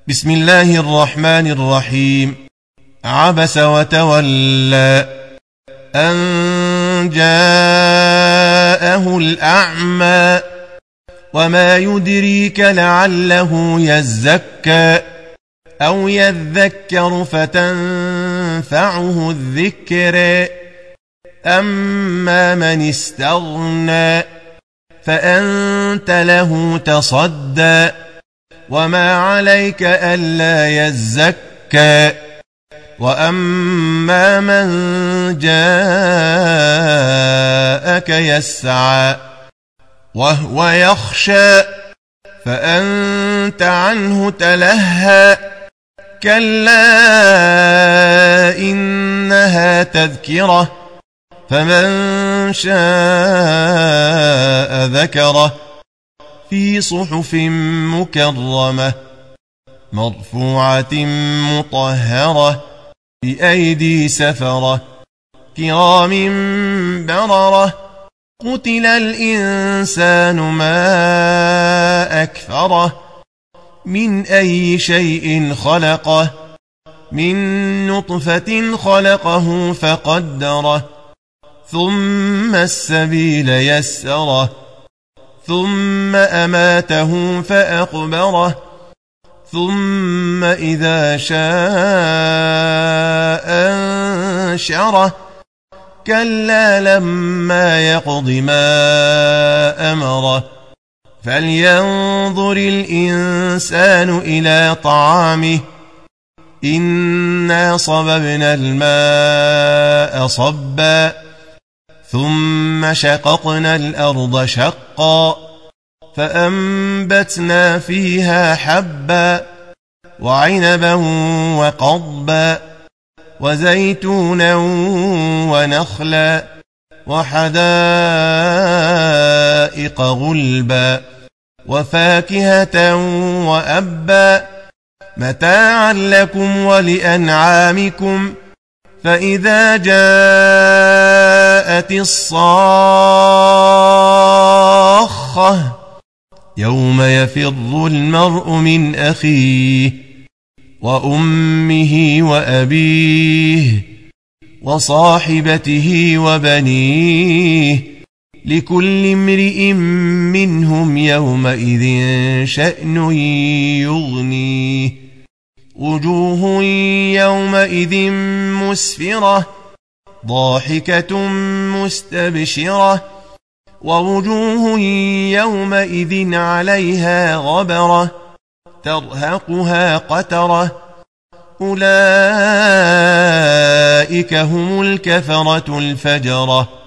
بسم الله الرحمن الرحيم. عبس وتولى أن جاءه الأعمى وما يدريك لعله يزكى أو يذكر فتنفعه الذكر أما من استغنى فأنت له تصدى وما عليك ألا يزكى وأما من جاءك يسعى وهو يخشى فأنت عنه تلهى كلا إنها تذكرة فمن شاء ذكره في صحف مكرمة مرفوعة مطهرة بأيدي سفرة كرام بررة قتل الإنسان ما أكفره من أي شيء خلقه من نطفة خلقه فقدره ثم السبيل يسره ثم أماته فأقبره ثم إذا شاء أنشره كلا لما يقض ما أمره فلينظر الإنسان إلى طعامه إنا صببنا الماء صبا ثم شققنا الأرض شقا فأنبتنا فيها حبا وعنبا وقضبا وزيتونا ونخلا وحدائق غلبا وفاكهة وأبا متاعا لكم ولأنعامكم فإذا جاءت الصاخة يوم يفر المرء من أخيه وأمه وأبيه وصاحبته وبنيه لكل امرئ منهم يومئذ شأن يغنيه وجوه يومئذ مسفرة ضاحكة مستبشرة ووجوه يومئذ عليها غبرة ترهقها قترة أولئك هم الكفرة الفجرة